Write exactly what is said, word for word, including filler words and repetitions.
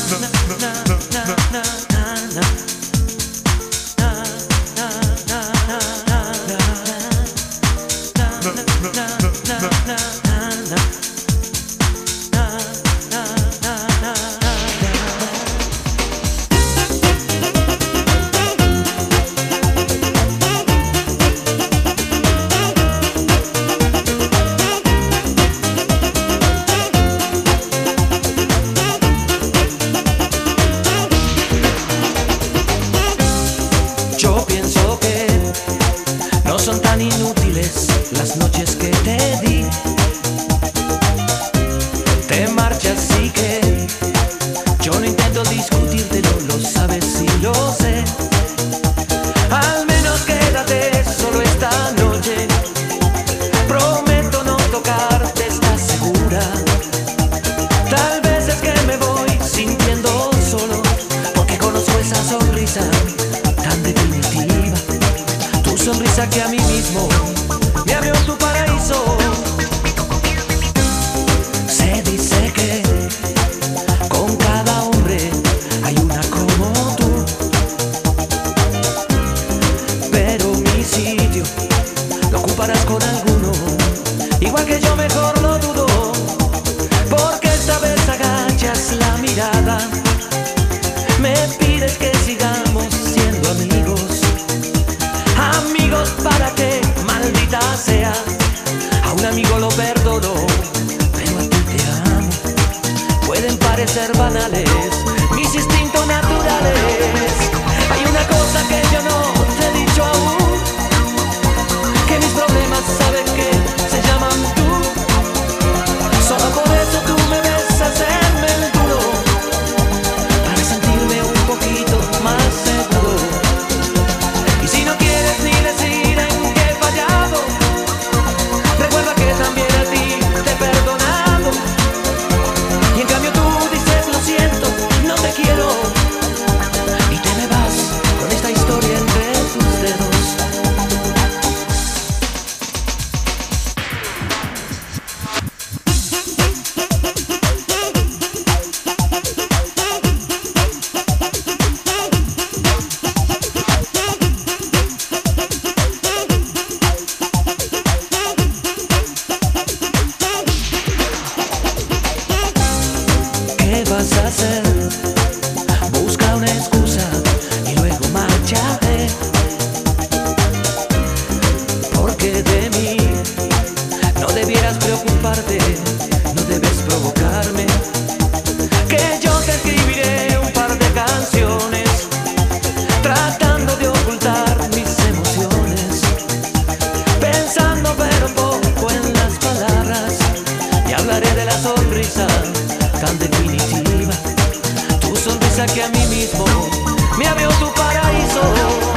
Yo pienso que no son tan inútiles las noches que te di. Te marchas y que yo no intento discutírtelo, lo sabes y lo sé. Al menos quédate solo esta noche. Prometo no tocarte, ¿estás segura? Tal vez es que me voy sintiendo solo, porque conozco esa sonrisa tan definitiva, tu sonrisa que a mí mismo me abrió tu paraíso. Se dice que con cada hombre hay una como tú, pero mi sitio lo ocuparás con alguno, igual que yo, mejor lo dudo, porque esta vez agachas la mirada, me pides que sigamos siendo amigos. Amigos para que, maldita sea, a un amigo lo perdono, pero a ti te amo. Pueden parecer banales mis instintos naturales. Hay una cosa que yo no te he dicho aún, que mis problemas saben que se llaman tú. Solo por eso tú me ves hacerme el duro, para sentirme un poquito más seguro. Y si no quieres ni decir en qué he fallado, recuerda que también a ti te he perdonado. Y en cambio tú dices lo siento, no te quiero, y te me vas con esta historia entre tus dedos. ¿Qué vas a hacer? Busca una excusa y luego márchate, porque de mí no debieras preocuparte, no debes provocarme, que yo te escribiré un par de canciones tratando de ocultar mis emociones, pensando pero poco en las palabras, y hablaré de la sonrisa tan definitiva, tu sonrisa que a mí mismo me abrió tu paraíso.